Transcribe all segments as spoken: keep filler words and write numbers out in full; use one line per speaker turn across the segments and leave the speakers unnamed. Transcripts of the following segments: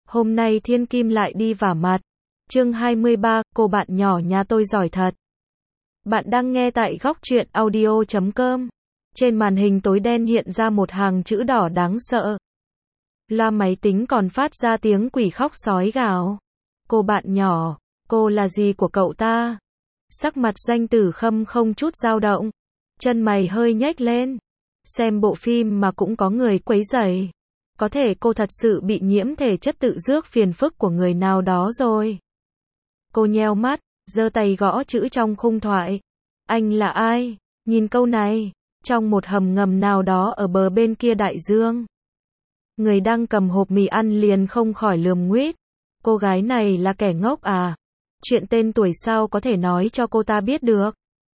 Hôm nay Thiên Kim lại đi vả mặt. Chương hai mươi ba, cô bạn nhỏ nhà tôi giỏi thật. Bạn đang nghe tại góc truyện audio chấm com. Trên màn hình tối đen hiện ra một hàng chữ đỏ đáng sợ. Loa máy tính còn phát ra tiếng quỷ khóc sói gào. Cô bạn nhỏ, cô là gì của cậu ta? Sắc mặt Doanh Tử Khâm không chút dao động. Chân mày hơi nhếch lên. Xem bộ phim mà cũng có người quấy rầy. Có thể cô thật sự bị nhiễm thể chất tự rước phiền phức của người nào đó rồi. Cô nheo mắt, giơ tay gõ chữ trong khung thoại. Anh là ai? Nhìn câu này, trong một hầm ngầm nào đó ở bờ bên kia đại dương. Người đang cầm hộp mì ăn liền không khỏi lườm nguýt. Cô gái này là kẻ ngốc à? Chuyện tên tuổi sao có thể nói cho cô ta biết được?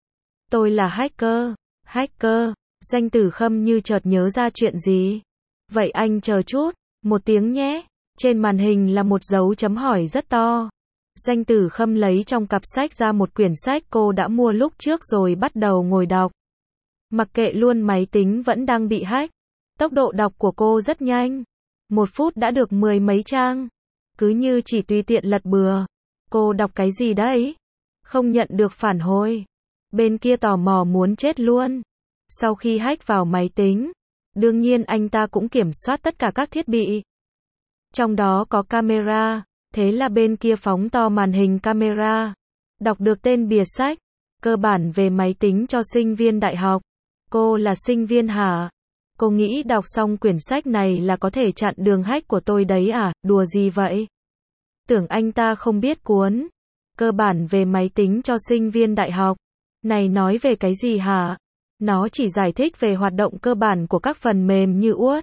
Tôi là hacker. Hacker. Doanh Tử Khâm như chợt nhớ ra chuyện gì. Vậy anh chờ chút, một tiếng nhé. Trên màn hình là một dấu chấm hỏi rất to. Doanh Tử Khâm lấy trong cặp sách ra một quyển sách cô đã mua lúc trước rồi bắt đầu ngồi đọc. Mặc kệ luôn máy tính vẫn đang bị hack. Tốc độ đọc của cô rất nhanh. Một phút đã được mười mấy trang. Cứ như chỉ tùy tiện lật bừa. Cô đọc cái gì đấy? Không nhận được phản hồi. Bên kia tò mò muốn chết luôn. Sau khi hack vào máy tính, đương nhiên anh ta cũng kiểm soát tất cả các thiết bị. Trong đó có camera, thế là bên kia phóng to màn hình camera. Đọc được tên bìa sách, cơ bản về máy tính cho sinh viên đại học. Cô là sinh viên hả? Cô nghĩ đọc xong quyển sách này là có thể chặn đường hack của tôi đấy à? Đùa gì vậy? Tưởng anh ta không biết cuốn. Cơ bản về máy tính cho sinh viên đại học. Này nói về cái gì hả? Nó chỉ giải thích về hoạt động cơ bản của các phần mềm như Word,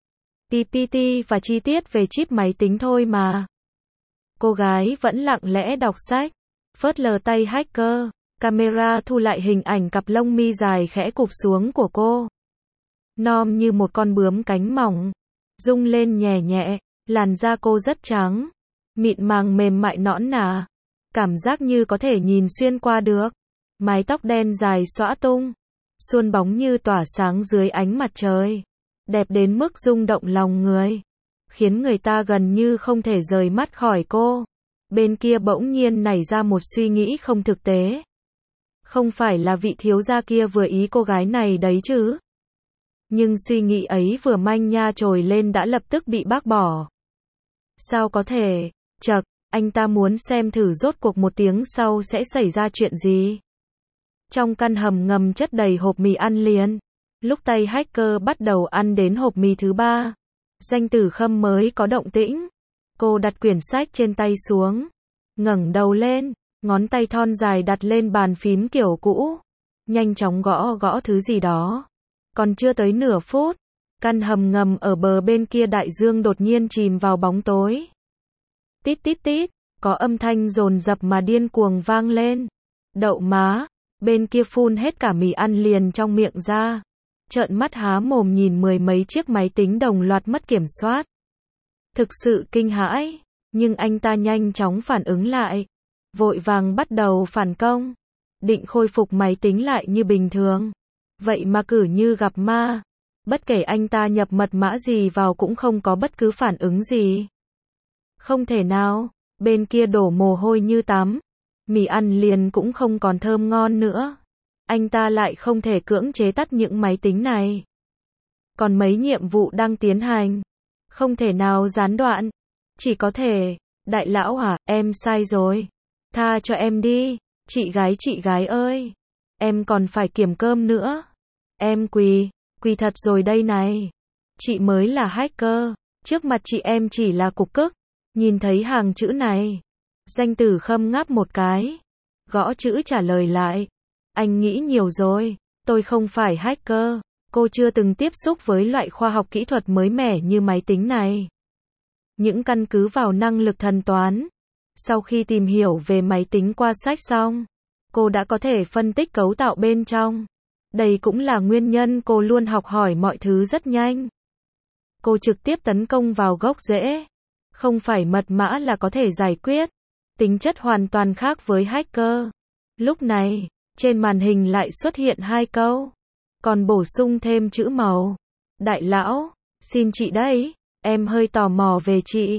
pê pê tê và chi tiết về chip máy tính thôi mà. Cô gái vẫn lặng lẽ đọc sách, phớt lờ tay hacker. Camera thu lại hình ảnh cặp lông mi dài khẽ cụp xuống của cô. Nom như một con bướm cánh mỏng, rung lên nhẹ nhẹ, làn da cô rất trắng, mịn màng mềm mại nõn nà, cảm giác như có thể nhìn xuyên qua được. Mái tóc đen dài xõa tung, suôn bóng như tỏa sáng dưới ánh mặt trời, đẹp đến mức rung động lòng người, khiến người ta gần như không thể rời mắt khỏi cô. Bên kia bỗng nhiên nảy ra một suy nghĩ không thực tế. Không phải là vị thiếu gia kia vừa ý cô gái này đấy chứ? Nhưng suy nghĩ ấy vừa manh nha trồi lên đã lập tức bị bác bỏ. Sao có thể? Chậc, anh ta muốn xem thử rốt cuộc một tiếng sau sẽ xảy ra chuyện gì. Trong căn hầm ngầm chất đầy hộp mì ăn liền. Lúc tay hacker bắt đầu ăn đến hộp mì thứ ba, Doanh Tử Khâm mới có động tĩnh. Cô đặt quyển sách trên tay xuống, ngẩng đầu lên, ngón tay thon dài đặt lên bàn phím kiểu cũ, nhanh chóng gõ gõ thứ gì đó. Còn chưa tới nửa phút, căn hầm ngầm ở bờ bên kia đại dương đột nhiên chìm vào bóng tối. Tít tít tít, có âm thanh dồn dập mà điên cuồng vang lên. Đậu má, bên kia phun hết cả mì ăn liền trong miệng ra. Trợn mắt há mồm nhìn mười mấy chiếc máy tính đồng loạt mất kiểm soát. Thực sự kinh hãi, nhưng anh ta nhanh chóng phản ứng lại. Vội vàng bắt đầu phản công. Định khôi phục máy tính lại như bình thường. Vậy mà cứ như gặp ma. Bất kể anh ta nhập mật mã gì vào cũng không có bất cứ phản ứng gì. Không thể nào, bên kia đổ mồ hôi như tắm. Mì ăn liền cũng không còn thơm ngon nữa. Anh ta lại không thể cưỡng chế tắt những máy tính này. Còn mấy nhiệm vụ đang tiến hành, không thể nào gián đoạn. Chỉ có thể, đại lão à, em sai rồi. Tha cho em đi, chị gái chị gái ơi. Em còn phải kiểm cơm nữa. Em quỳ, quỳ thật rồi đây này. Chị mới là hacker, trước mặt chị em chỉ là cục cức. Nhìn thấy hàng chữ này, Doanh Tử Khâm ngáp một cái, gõ chữ trả lời lại. Anh nghĩ nhiều rồi, tôi không phải hacker, cô chưa từng tiếp xúc với loại khoa học kỹ thuật mới mẻ như máy tính này. Những căn cứ vào năng lực thần toán. Sau khi tìm hiểu về máy tính qua sách xong, cô đã có thể phân tích cấu tạo bên trong. Đây cũng là nguyên nhân cô luôn học hỏi mọi thứ rất nhanh. Cô trực tiếp tấn công vào gốc rễ. Không phải mật mã là có thể giải quyết. Tính chất hoàn toàn khác với hacker. Lúc này, trên màn hình lại xuất hiện hai câu. Còn bổ sung thêm chữ màu. Đại lão, xin chị đấy, em hơi tò mò về chị.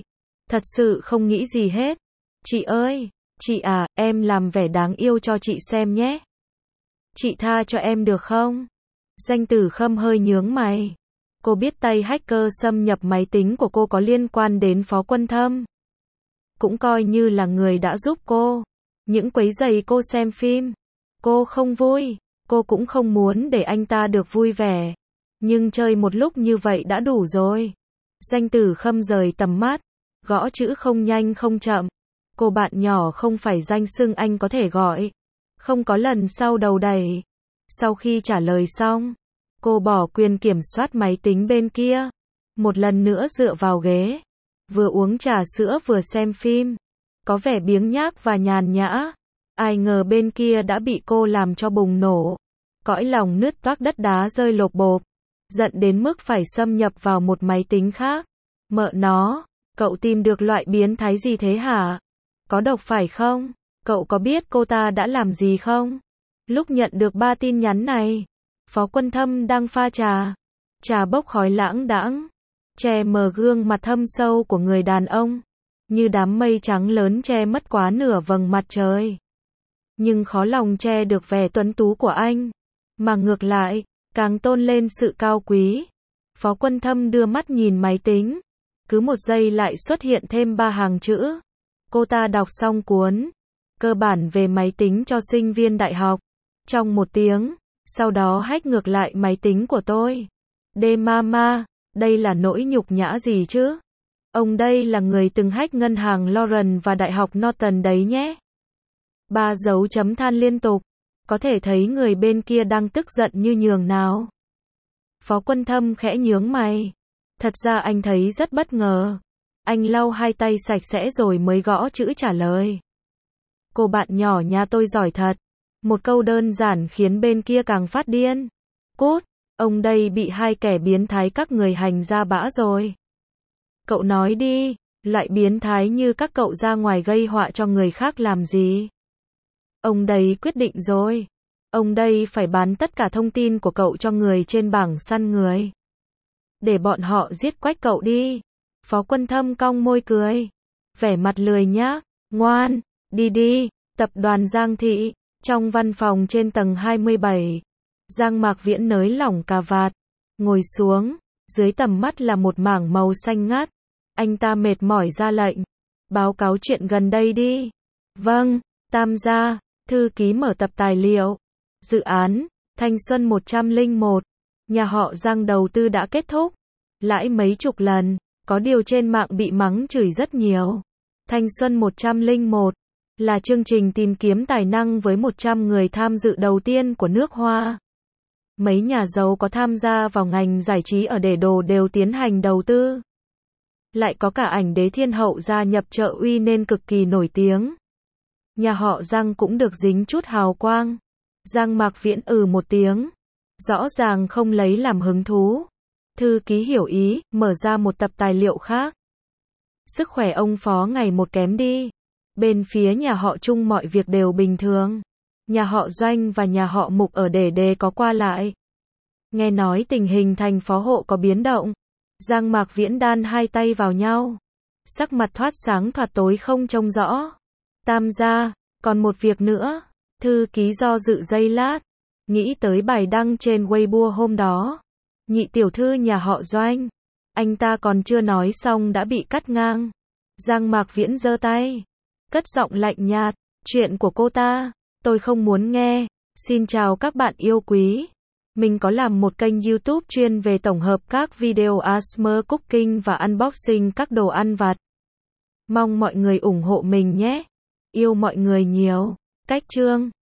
Thật sự không nghĩ gì hết. Chị ơi, chị à, em làm vẻ đáng yêu cho chị xem nhé. Chị tha cho em được không? Danh Tử Khâm hơi nhướng mày. Cô biết tay hacker xâm nhập máy tính của cô có liên quan đến Phó Quân Thâm. Cũng coi như là người đã giúp cô. Những quấy rầy cô xem phim. Cô không vui. Cô cũng không muốn để anh ta được vui vẻ. Nhưng chơi một lúc như vậy đã đủ rồi. Danh Tử Khâm rời tầm mắt. Gõ chữ không nhanh không chậm. Cô bạn nhỏ không phải danh xưng anh có thể gọi. Không có lần sau đầu đẩy. Sau khi trả lời xong, cô bỏ quyền kiểm soát máy tính bên kia. Một lần nữa dựa vào ghế. Vừa uống trà sữa vừa xem phim. Có vẻ biếng nhác và nhàn nhã. Ai ngờ bên kia đã bị cô làm cho bùng nổ. Cõi lòng nứt toác đất đá rơi lộp bộp. Giận đến mức phải xâm nhập vào một máy tính khác. Mợ nó, cậu tìm được loại biến thái gì thế hả? Có độc phải không? Cậu có biết cô ta đã làm gì không? Lúc nhận được ba tin nhắn này, Phó Quân Thâm đang pha trà. Trà bốc khói lãng đãng, che mờ gương mặt thâm sâu của người đàn ông, như đám mây trắng lớn che mất quá nửa vầng mặt trời. Nhưng khó lòng che được vẻ tuấn tú của anh, mà ngược lại, càng tôn lên sự cao quý. Phó Quân Thâm đưa mắt nhìn máy tính, cứ một giây lại xuất hiện thêm ba hàng chữ. Cô ta đọc xong cuốn Cơ bản về máy tính cho sinh viên đại học trong một tiếng, sau đó hack ngược lại máy tính của tôi. Đê mama, đây là nỗi nhục nhã gì chứ? Ông đây là người từng hack ngân hàng Lauren và đại học Norton đấy nhé. Ba dấu chấm than liên tục, có thể thấy người bên kia đang tức giận như nhường nào. Phó Quân Thâm khẽ nhướng mày. Thật ra anh thấy rất bất ngờ. Anh lau hai tay sạch sẽ rồi mới gõ chữ trả lời. Cô bạn nhỏ nhà tôi giỏi thật. Một câu đơn giản khiến bên kia càng phát điên. Cút, ông đây bị hai kẻ biến thái các người hành ra bã rồi. Cậu nói đi, loại biến thái như các cậu ra ngoài gây họa cho người khác làm gì? Ông đây quyết định rồi. Ông đây phải bán tất cả thông tin của cậu cho người trên bảng săn người. Để bọn họ giết quách cậu đi. Phó Quân Thâm cong môi cười. Vẻ mặt lười nhác. Ngoan, đi đi. Tập đoàn Giang Thị. Trong văn phòng trên tầng hai mươi bảy. Giang Mạc Viễn nới lỏng cà vạt. Ngồi xuống. Dưới tầm mắt là một mảng màu xanh ngắt. Anh ta mệt mỏi ra lệnh. Báo cáo chuyện gần đây đi. Vâng, Tam gia. Thư ký mở tập tài liệu. Dự án Thanh Xuân một không một. Nhà họ Giang đầu tư đã kết thúc. Lãi mấy chục lần. Có điều trên mạng bị mắng chửi rất nhiều. Thanh Xuân một không một là chương trình tìm kiếm tài năng với một trăm người tham dự đầu tiên của nước Hoa. Mấy nhà giàu có tham gia vào ngành giải trí ở để đồ đều tiến hành đầu tư. Lại có cả ảnh đế thiên hậu gia nhập trợ uy nên cực kỳ nổi tiếng. Nhà họ Giang cũng được dính chút hào quang. Giang Mạc Viễn ừ một tiếng. Rõ ràng không lấy làm hứng thú. Thư ký hiểu ý, mở ra một tập tài liệu khác. Sức khỏe ông Phó ngày một kém đi. Bên phía nhà họ Trung mọi việc đều bình thường. Nhà họ Doanh và nhà họ Mục ở để đề có qua lại. Nghe nói tình hình thành phó hộ có biến động. Giang Mạc Viễn đan hai tay vào nhau. Sắc mặt thoát sáng thoạt tối không trông rõ. Tam gia, còn một việc nữa. Thư ký do dự giây lát. Nghĩ tới bài đăng trên Weibo hôm đó. Nhị tiểu thư nhà họ Doanh. Anh ta còn chưa nói xong đã bị cắt ngang. Giang Mạc Viễn giơ tay. Cất giọng lạnh nhạt. Chuyện của cô ta, tôi không muốn nghe. Xin chào các bạn yêu quý. Mình có làm một kênh YouTube chuyên về tổng hợp các video a ét em rờ cooking và unboxing các đồ ăn vặt. Mong mọi người ủng hộ mình nhé. Yêu mọi người nhiều. Cách chương